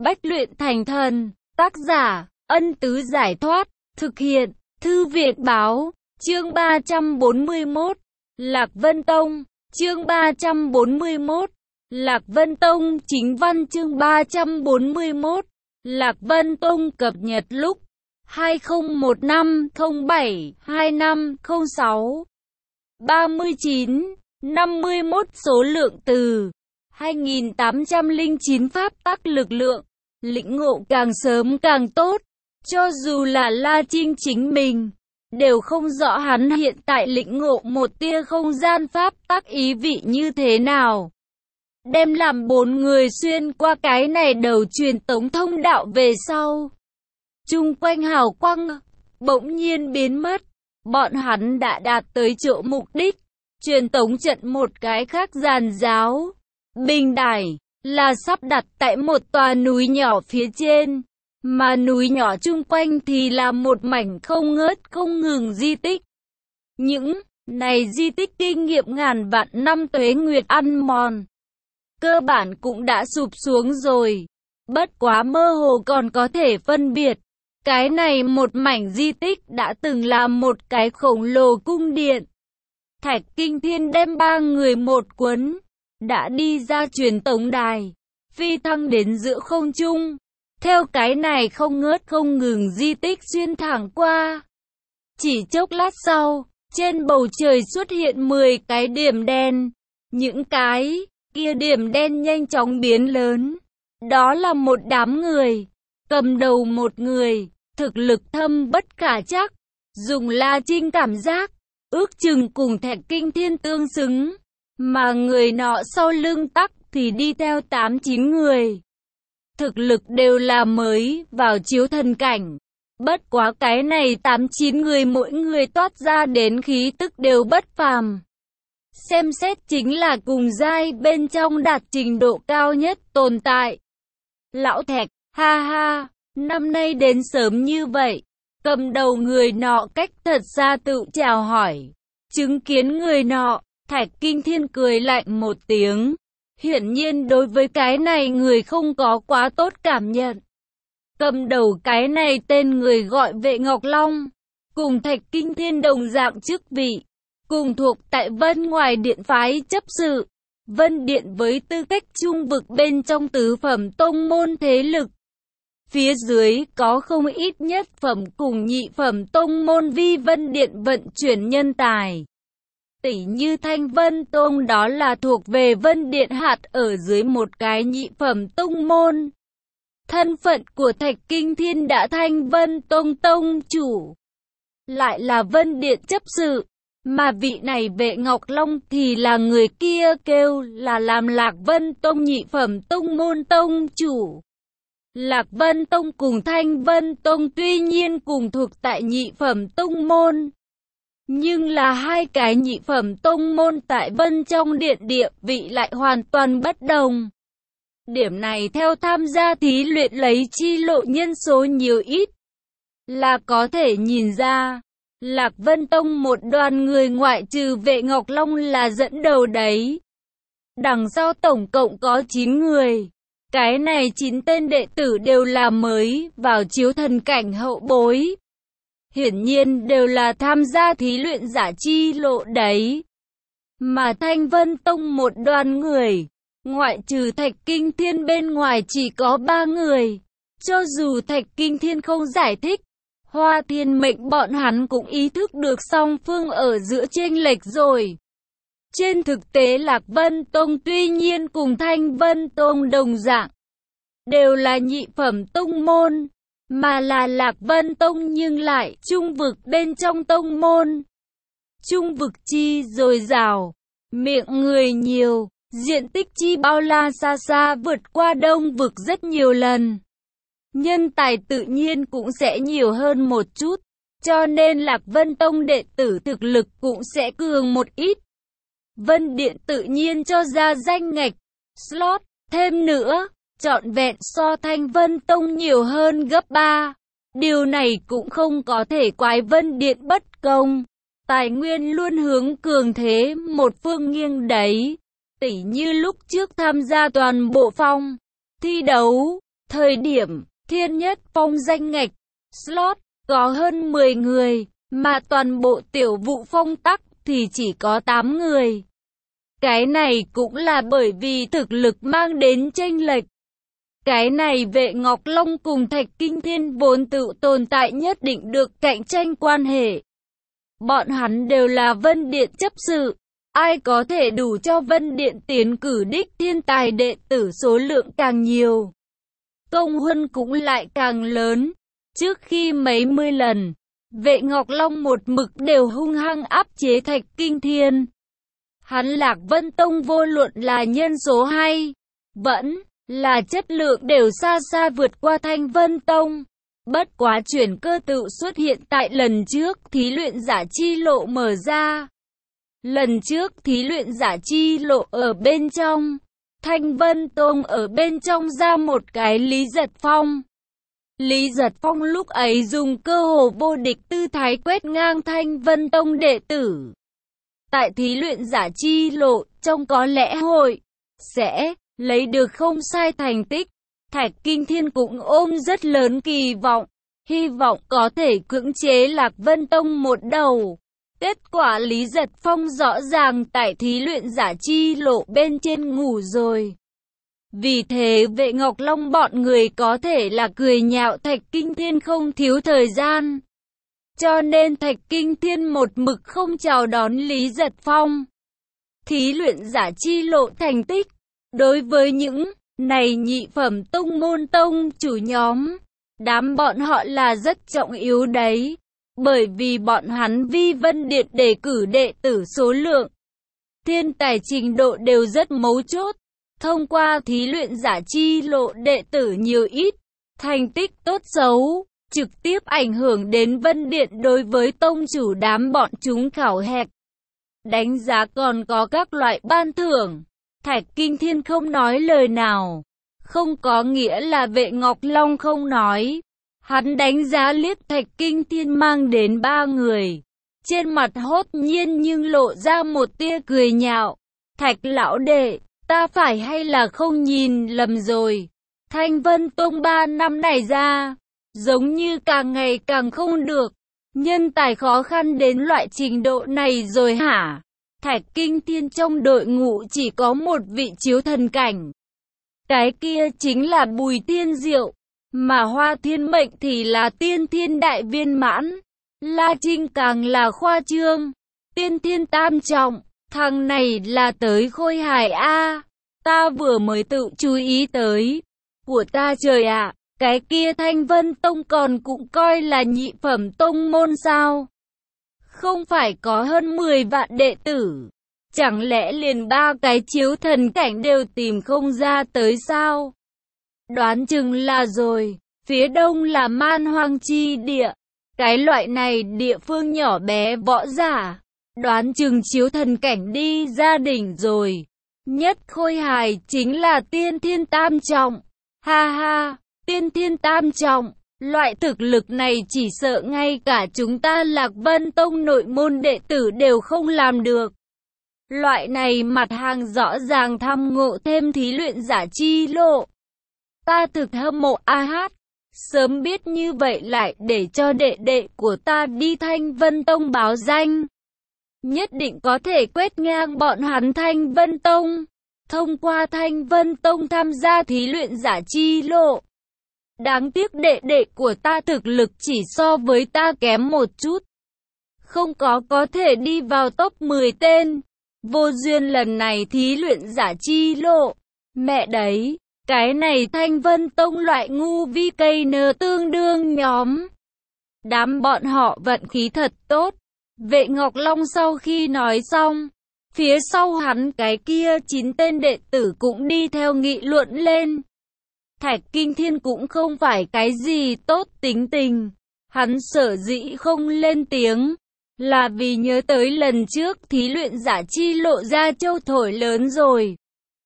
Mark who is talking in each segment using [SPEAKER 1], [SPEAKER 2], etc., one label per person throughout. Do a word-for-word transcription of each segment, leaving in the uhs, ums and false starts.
[SPEAKER 1] Bách luyện thành thần. Tác giả, Ân Tứ Giải Thoát. Thực hiện, Thư viện Báo. Chương ba trăm bốn mươi mốt. Lạc Vân Tông. Chương ba trăm bốn mươi mốt. Lạc Vân Tông. Chính văn chương ba trăm bốn mươi mốt. Lạc Vân Tông cập nhật lúc hai không một năm không bảy hai năm không sáu. ba mươi chín, năm mươi mốt số lượng từ. hai nghìn tám trăm lẻ chín pháp tắc lực lượng. Lĩnh ngộ càng sớm càng tốt. Cho dù là La Trinh chính mình, đều không rõ hắn hiện tại lĩnh ngộ một tia không gian pháp tắc ý vị như thế nào. Đem làm bốn người xuyên qua cái này đầu truyền tống thông đạo về sau. Chung quanh hào quang bỗng nhiên biến mất. Bọn hắn đã đạt tới chỗ mục đích. Truyền tống trận một cái khác giàn giáo. Bình đài là sắp đặt tại một tòa núi nhỏ phía trên. Mà núi nhỏ chung quanh thì là một mảnh không ngớt không ngừng di tích. Những này di tích kinh nghiệm ngàn vạn năm tuế nguyệt ăn mòn. Cơ bản cũng đã sụp xuống rồi. Bất quá mơ hồ còn có thể phân biệt. Cái này một mảnh di tích đã từng là một cái khổng lồ cung điện. Thạch Kinh Thiên đem ba người một cuốn. Đã đi ra truyền tống đài. Phi thăng đến giữa không trung. Theo cái này không ngớt không ngừng di tích xuyên thẳng qua. Chỉ chốc lát sau, trên bầu trời xuất hiện mười cái điểm đen. Những cái kia điểm đen nhanh chóng biến lớn. Đó là một đám người. Cầm đầu một người, thực lực thâm bất khả chắc. Dùng La Trinh cảm giác, ước chừng cùng Thạch Kinh Thiên tương xứng. Mà người nọ sau lưng tắc thì đi theo tám chín người. Thực lực đều là mới vào chiếu thần cảnh. Bất quá cái này tám chín người mỗi người toát ra đến khí tức đều bất phàm. Xem xét chính là cùng giai bên trong đạt trình độ cao nhất tồn tại. Lão Thạch, ha ha, năm nay đến sớm như vậy. Cầm đầu người nọ cách thật xa tự chào hỏi. Chứng kiến người nọ, Thạch Kinh Thiên cười lạnh một tiếng. Hiển nhiên đối với cái này người không có quá tốt cảm nhận. Cầm đầu cái này tên người gọi Vệ Ngọc Long. Cùng Thạch Kinh Thiên đồng dạng chức vị. Cùng thuộc tại Vân ngoài điện phái chấp sự. Vân Điện với tư cách trung vực bên trong tứ phẩm tông môn thế lực. Phía dưới có không ít nhất phẩm cùng nhị phẩm tông môn vi Vân Điện vận chuyển nhân tài. Tỷ như Thanh Vân Tông đó là thuộc về Vân Điện hạt ở dưới một cái nhị phẩm tông môn. Thân phận của Thạch Kinh Thiên đã Thanh Vân Tông tông chủ. Lại là Vân Điện chấp sự. Mà vị này Vệ Ngọc Long thì là người kia kêu là làm Lạc Vân Tông nhị phẩm tông môn tông chủ. Lạc Vân Tông cùng Thanh Vân Tông tuy nhiên cùng thuộc tại nhị phẩm tông môn. Nhưng là hai cái nhị phẩm tông môn tại Vân trong điện địa vị lại hoàn toàn bất đồng. Điểm này theo tham gia thí luyện lấy chi lộ nhân số nhiều ít. Là có thể nhìn ra. Lạc Vân Tông một đoàn người ngoại trừ Vệ Ngọc Long là dẫn đầu đấy. Đằng sau tổng cộng có chín người. Cái này chín tên đệ tử đều là mới vào chiếu thần cảnh hậu bối. Hiển nhiên đều là tham gia thí luyện giả chi lộ đấy. Mà Thanh Vân Tông một đoàn người. Ngoại trừ Thạch Kinh Thiên bên ngoài chỉ có ba người. Cho dù Thạch Kinh Thiên không giải thích. Hoa Thiên Mệnh bọn hắn cũng ý thức được song phương ở giữa chênh lệch rồi. Trên thực tế Lạc Vân Tông tuy nhiên cùng Thanh Vân Tông đồng dạng. Đều là nhị phẩm tông môn. Mà là Lạc Vân Tông nhưng lại trung vực bên trong tông môn. Trung vực chi dồi dào. Miệng người nhiều. Diện tích chi bao la xa xa vượt qua đông vực rất nhiều lần. Nhân tài tự nhiên cũng sẽ nhiều hơn một chút. Cho nên Lạc Vân Tông đệ tử thực lực cũng sẽ cường một ít. Vân Điện tự nhiên cho ra danh ngạch, slot, thêm nữa, trọn vẹn so Thanh Vân Tông nhiều hơn gấp ba. Điều này cũng không có thể quái Vân Điện bất công. Tài nguyên luôn hướng cường thế một phương nghiêng đấy. Tỉ như lúc trước tham gia toàn bộ phong thi đấu, Thời điểm, Thiên Nhất Phong danh ngạch, slot, có hơn mười người, mà toàn bộ Tiểu Vũ Phong tắc thì chỉ có tám người. Cái này cũng là bởi vì thực lực mang đến chênh lệch. Cái này Vệ Ngọc Long cùng Thạch Kinh Thiên vốn tự tồn tại nhất định được cạnh tranh quan hệ. Bọn hắn đều là Vân Điện chấp sự. Ai có thể đủ cho Vân Điện tiến cử đích thiên tài đệ tử số lượng càng nhiều, công huân cũng lại càng lớn. Trước khi mấy mươi lần, Vệ Ngọc Long một mực đều hung hăng áp chế Thạch Kinh Thiên. Hắn Lạc Vân Tông vô luận là nhân số hay vẫn là chất lượng đều xa xa vượt qua Thanh Vân Tông. Bất quá chuyển cơ tự xuất hiện tại lần trước thí luyện giả chi lộ mở ra. Lần trước thí luyện giả chi lộ ở bên trong, Thanh Vân Tông ở bên trong ra một cái Lý Giật Phong. Lý Giật Phong lúc ấy dùng cơ hồ vô địch tư thái quét ngang Thanh Vân Tông đệ tử. Tại thí luyện giả chi lộ, trong có lẽ hội sẽ lấy được không sai thành tích. Thạch Kinh Thiên cũng ôm rất lớn kỳ vọng, hy vọng có thể cưỡng chế Lạc Vân Tông một đầu. Kết quả Lý Giật Phong rõ ràng tại thí luyện giả chi lộ bên trên ngủ rồi. Vì thế Vệ Ngọc Long bọn người có thể là cười nhạo Thạch Kinh Thiên không thiếu thời gian. Cho nên Thạch Kinh Thiên một mực không chào đón Lý Giật Phong. Thí luyện giả chi lộ thành tích, đối với những này nhị phẩm tông môn tông chủ nhóm, đám bọn họ là rất trọng yếu đấy. Bởi vì bọn hắn vi Vân Điện đề cử đệ tử số lượng, thiên tài trình độ đều rất mấu chốt. Thông qua thí luyện giả chi lộ đệ tử nhiều ít, thành tích tốt xấu, trực tiếp ảnh hưởng đến Vân Điện đối với tông chủ đám bọn chúng khảo hạch. Đánh giá còn có các loại ban thưởng. Thạch Kinh Thiên không nói lời nào, không có nghĩa là Vệ Ngọc Long không nói. Hắn đánh giá liếc Thạch Kinh Thiên mang đến ba người. Trên mặt hốt nhiên nhưng lộ ra một tia cười nhạo. Thạch lão đệ, ta phải hay là không nhìn lầm rồi. Thanh Vân Tông ba năm này ra, giống như càng ngày càng không được. Nhân tài khó khăn đến loại trình độ này rồi hả? Thạch Kinh Thiên trong đội ngũ chỉ có một vị chiếu thần cảnh. Cái kia chính là Bùi Tiên Diệu. Mà Hoa Thiên Mệnh thì là tiên thiên đại viên mãn. La Trinh càng là khoa trương. Tiên thiên tam trọng. Thằng này là tới Khôi Hải A. Ta vừa mới tự chú ý tới. Của ta trời ạ, à, cái kia Thanh Vân Tông còn cũng coi là nhị phẩm tông môn sao? Không phải có hơn mười vạn đệ tử. Chẳng lẽ liền ba cái chiếu thần cảnh đều tìm không ra tới sao? Đoán chừng là rồi, phía đông là man hoang chi địa. Cái loại này địa phương nhỏ bé võ giả. Đoán chừng chiếu thần cảnh đi gia đình rồi. Nhất Khôi Hài chính là tiên thiên tam trọng. Ha ha, tiên thiên tam trọng. Loại thực lực này chỉ sợ ngay cả chúng ta Lạc Vân Tông nội môn đệ tử đều không làm được. Loại này mặt hàng rõ ràng thăm ngộ thêm thí luyện giả chi lộ. Ta thực hâm mộ A Hát. Sớm biết như vậy lại để cho đệ đệ của ta đi Thanh Vân Tông báo danh. Nhất định có thể quét ngang bọn hắn Thanh Vân Tông. Thông qua Thanh Vân Tông tham gia thí luyện giả chi lộ. Đáng tiếc đệ đệ của ta thực lực chỉ so với ta kém một chút. Không có có thể đi vào top mười tên. Vô duyên lần này thí luyện giả chi lộ. Mẹ đấy, cái này Thanh Vân Tông loại ngu vi cây nơ tương đương nhóm. Đám bọn họ vận khí thật tốt. Vệ Ngọc Long sau khi nói xong, phía sau hắn cái kia chín tên đệ tử cũng đi theo nghị luận lên. Thạch Kinh Thiên cũng không phải cái gì tốt tính tình. Hắn sở dĩ không lên tiếng, là vì nhớ tới lần trước thí luyện giả chi lộ ra châu thổi lớn rồi.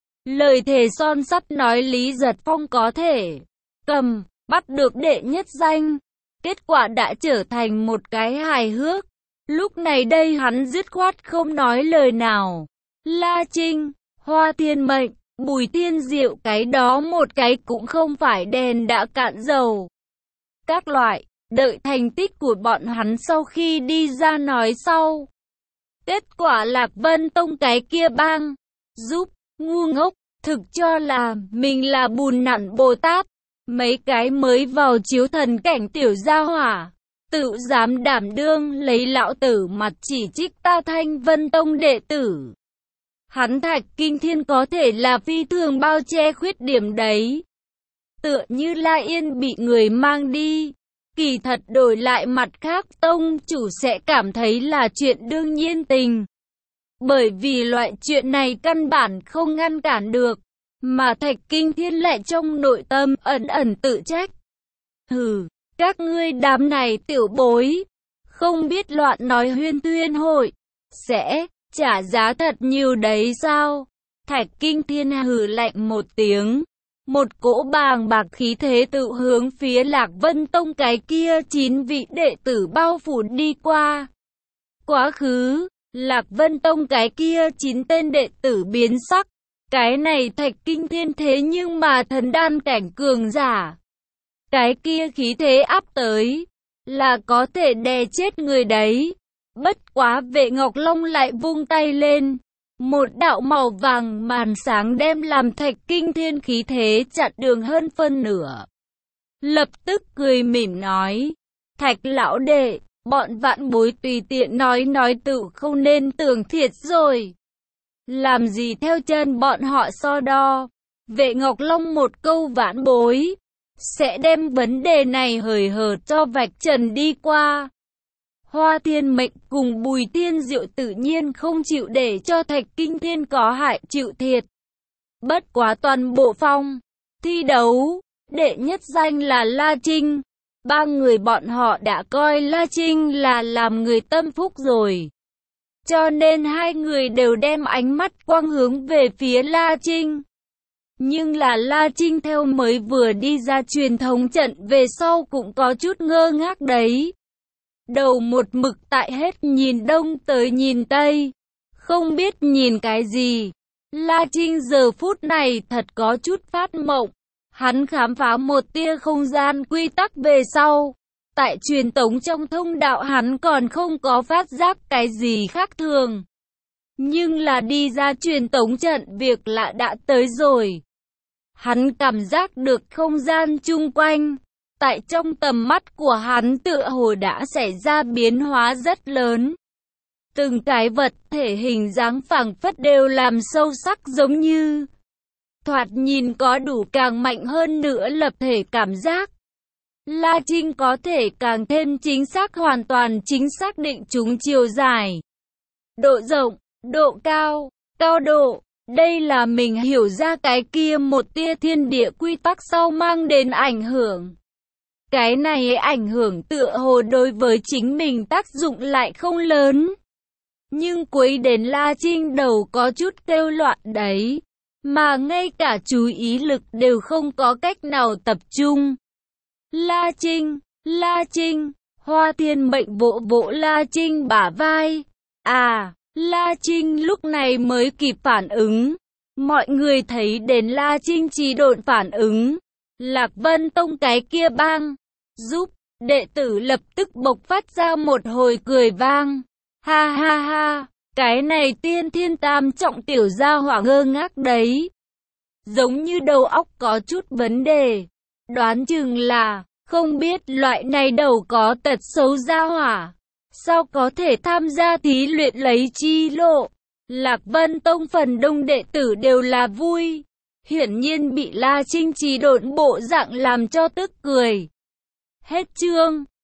[SPEAKER 1] Lời thề son sắt nói Lý Giật Phong có thể cầm, bắt được đệ nhất danh. Kết quả đã trở thành một cái hài hước. Lúc này đây hắn dứt khoát không nói lời nào. La Trinh, Hoa Thiên Mệnh, Bùi Tiên Diệu cái đó một cái cũng không phải đèn đã cạn dầu. Các loại, đợi thành tích của bọn hắn sau khi đi ra nói sau. Kết quả Lạc Vân Tông cái kia bang, giúp, ngu ngốc, thực cho là mình là bùn nặn Bồ Tát. Mấy cái mới vào chiếu thần cảnh tiểu gia hỏa, tự dám đảm đương lấy lão tử mặt chỉ trích ta Thanh Vân Tông đệ tử. Hắn Thạch Kinh Thiên có thể là phi thường bao che khuyết điểm đấy. Tựa như La Yên bị người mang đi, kỳ thật đổi lại mặt khác tông chủ sẽ cảm thấy là chuyện đương nhiên tình. Bởi vì loại chuyện này căn bản không ngăn cản được, mà Thạch Kinh Thiên lại trong nội tâm ẩn ẩn tự trách. Hừ, các ngươi đám này tiểu bối, không biết loạn nói huyên thuyên hội, sẽ trả giá thật nhiều đấy sao? Thạch Kinh Thiên hừ lạnh một tiếng, một cỗ bàng bạc khí thế tự hướng phía Lạc Vân Tông cái kia chín vị đệ tử bao phủ đi qua. Quá khứ, Lạc Vân Tông cái kia chín tên đệ tử biến sắc. Cái này Thạch Kinh Thiên thế nhưng mà thần đan cảnh cường giả. Cái kia khí thế áp tới, là có thể đè chết người đấy. Bất quá Vệ Ngọc Long lại vung tay lên. Một đạo màu vàng màn sáng đem làm Thạch Kinh Thiên khí thế chặn đường hơn phân nửa. Lập tức cười mỉm nói, Thạch lão đệ, bọn vạn bối tùy tiện nói nói tự không nên tưởng thiệt rồi. Làm gì theo chân bọn họ so đo. Vệ Ngọc Long một câu vãn bối, sẽ đem vấn đề này hời hợt cho vạch trần đi qua. Hoa Thiên Mệnh cùng Bùi Tiên Diệu tự nhiên không chịu để cho Thạch Kinh Thiên có hại chịu thiệt. Bất quá toàn bộ phong thi đấu, đệ nhất danh là La Trinh. Ba người bọn họ đã coi La Trinh là làm người tâm phúc rồi. Cho nên hai người đều đem ánh mắt quang hướng về phía La Trinh. Nhưng là La Trinh theo mới vừa đi ra truyền thống trận về sau cũng có chút ngơ ngác đấy. Đầu một mực tại hết nhìn đông tới nhìn tây, không biết nhìn cái gì. La Trinh giờ phút này thật có chút phát mộng. Hắn khám phá một tia không gian quy tắc về sau. Tại truyền tống trong thông đạo hắn còn không có phát giác cái gì khác thường. Nhưng là đi ra truyền tống trận việc lạ đã tới rồi. Hắn cảm giác được không gian chung quanh. Tại trong tầm mắt của hắn tựa hồ đã xảy ra biến hóa rất lớn. Từng cái vật thể hình dáng phảng phất đều làm sâu sắc giống như. Thoạt nhìn có đủ càng mạnh hơn nữa lập thể cảm giác. La Trinh có thể càng thêm chính xác hoàn toàn chính xác định chúng chiều dài, độ rộng, độ cao, cao độ. Đây là mình hiểu ra cái kia một tia thiên địa quy tắc sau mang đến ảnh hưởng. Cái này ảnh hưởng tựa hồ đối với chính mình tác dụng lại không lớn. Nhưng quấy đến La Trinh đầu có chút kêu loạn đấy. Mà ngay cả chú ý lực đều không có cách nào tập trung. La Trinh, La Trinh, Hoa Thiên Mệnh vỗ vỗ La Trinh bả vai. À, La Trinh lúc này mới kịp phản ứng. Mọi người thấy đến La Trinh chỉ độn phản ứng. Lạc Vân Tông cái kia bang, giúp, đệ tử lập tức bộc phát ra một hồi cười vang. Ha ha ha, cái này tiên thiên tam trọng tiểu gia hỏa ngơ ngác đấy. Giống như đầu óc có chút vấn đề. Đoán chừng là, không biết loại này đầu có tật xấu gia hỏa. Sao có thể tham gia thí luyện lấy chi lộ. Lạc Vân Tông phần đông đệ tử đều là vui. Hiển nhiên bị La Trinh trì độn bộ dạng làm cho tức cười. Hết chương.